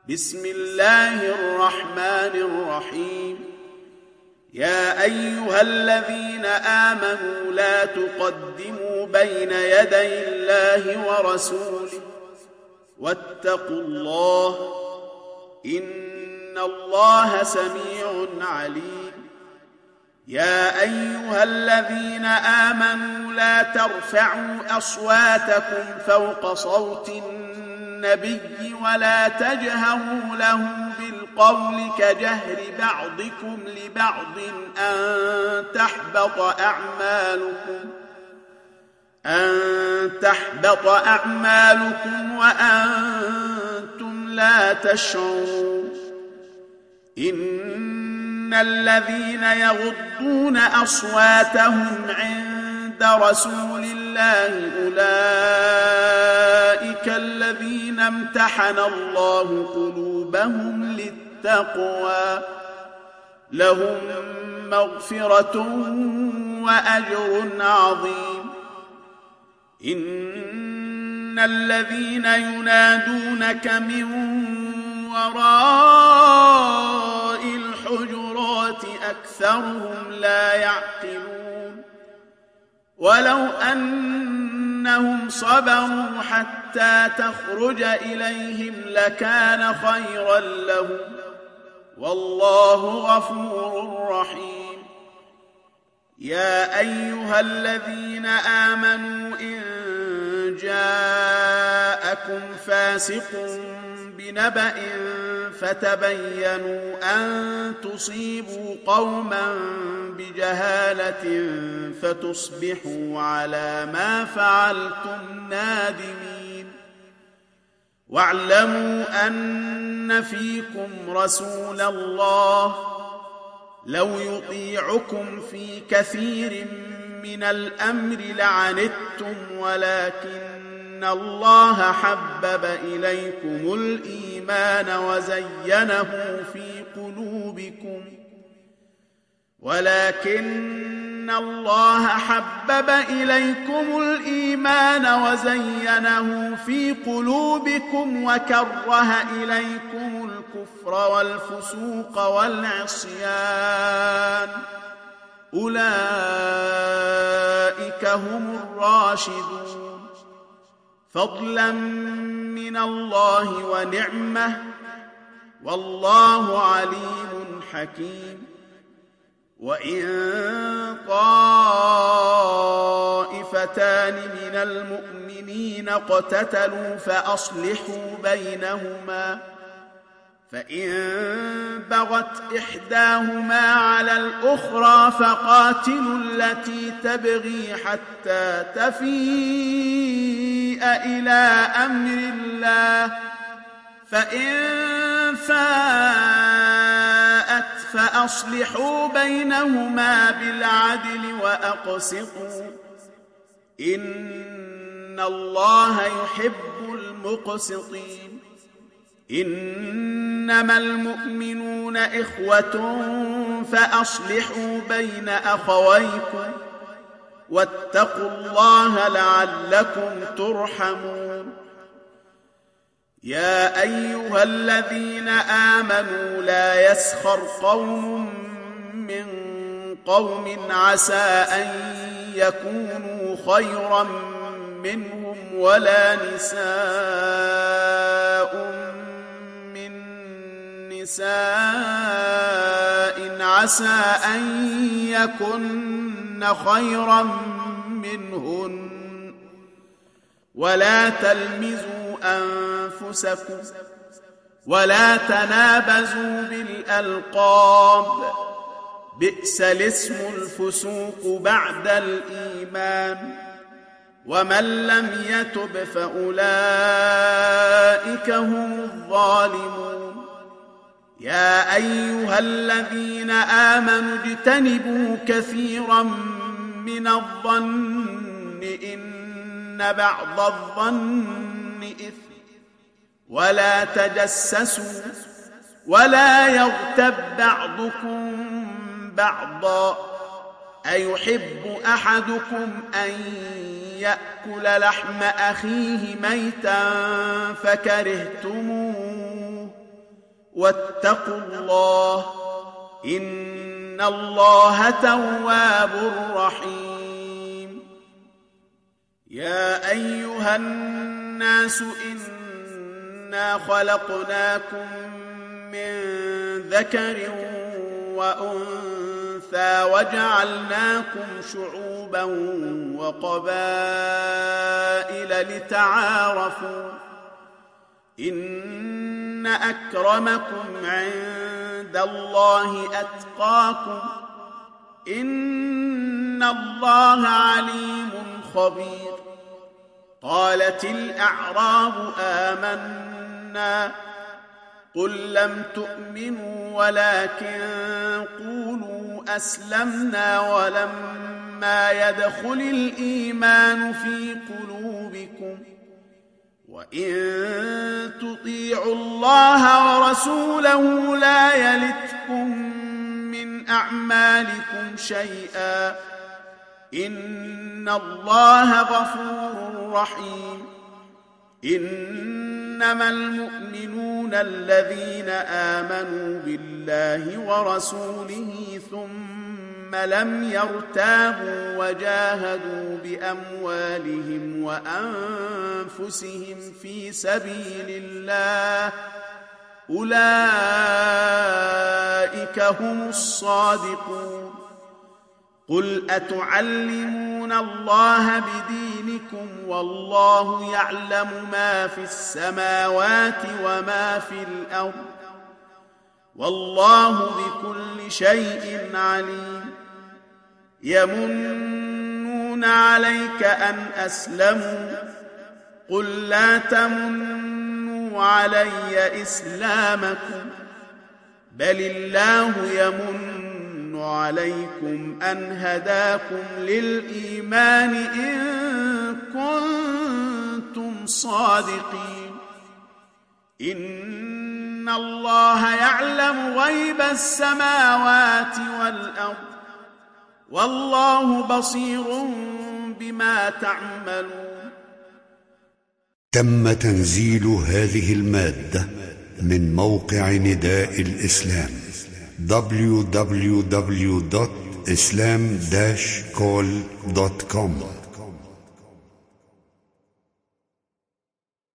بسم الله الرحمن الرحيم. يا أيها الذين آمنوا لا تقدموا بين يدي الله ورسوله واتقوا الله إن الله سميع عليم. يا أيها الذين آمنوا لا ترفعوا أصواتكم فوق صوت النبي ولا تجهروا له بالقول كجهر بعضكم لبعض أن تحبط أعمالكم وأنتم لا تشعرون. إن الذين يغضون أصواتهم عند رسول الله أولئك الذين امتحن الله قلوبهم للتقوى لهم مغفرة وأجر عظيم. إن الذين ينادونك من وراء الحجرات أكثرهم لا يعقلون. ولو أنهم صبروا حتى تخرج إليهم لكان خيرا لهم والله غفور رحيم. يا أيها الذين آمنوا إن جاءكم فاسق بنبأ فتبينوا أن تصيبوا قوما بجهالة فتصبحوا على ما فعلتم نادمين. واعلموا أن فيكم رسول الله لو يطيعكم في كثير من الأمر لعنتم ولكن الله حبب إليكم الإيمان وزينه في قلوبكم وكره إليكم الكفر والفسوق والعصيان أولئك هم الراشدون فضلا من الله ونعمة والله عليم حكيم. وإن طائفتان من المؤمنين اقتتلوا فأصلحوا بينهما فإن بغت إحداهما على الأخرى فقاتلوا التي تبغي حتى تفيء إلى أمر الله فإن فاءت فأصلحوا بينهما بالعدل وأقسطوا إن الله يحب المقسطين. إنما المؤمنون إخوة فأصلحوا بين أخويكم واتقوا الله لعلكم ترحمون. يا أيها الذين آمنوا لا يسخر قوم من قوم عسى أن يكونوا خيرا منهم ولا نساء من نساء عسى أن يكن خيرا منهن ولا تلمزوا أنفسكم ولا تنابزوا بالألقاب بئس الاسم الفسوق بعد الإيمان ومن لم يتب فأولئك هم الظالمون. يا أيها الذين آمنوا اجتنبوا كثيرا من الظن إن بعض الظن إثم ولا تجسسوا ولا يغتب بعضكم بعضا أيحب أحدكم أن يأكل لحم أخيه ميتا فكرهتموه واتقوا الله إن الله تواب رحيم. يا أيها الناس إنا خلقناكم من ذكر وأنثى وجعلناكم شعوبا وقبائل لتعارفوا إن أكرمكم عند الله أتقاكم إن الله عليم خبير. قالت الأعراب آمنا قل لم تؤمنوا ولكن قولوا أسلمنا ولما يدخل الإيمان في قلوبكم وإن تطيعوا الله ورسوله لا يلتكم من أعمالكم شيئا إن الله غفور رحيم. إنما المؤمنون الذين آمنوا بالله ورسوله ثم لم يرتابوا وجاهدوا بأموالهم وأنفسهم في سبيل الله أولئك هم الصادقون. قل أتعلمون الله بدينكم والله يعلم ما في السماوات وما في الأرض والله بكل شيء عليم. يمنون عليك أن أسلموا قل لا تمنوا علي إسلامكم بل الله يمن عليكم أن هداكم للإيمان إن كنتم صادقين. إن الله يعلم غيب السماوات والأرض والله بصير بما تعملون. تم تنزيل هذه المادة من موقع نداء الإسلام www.islam-call.com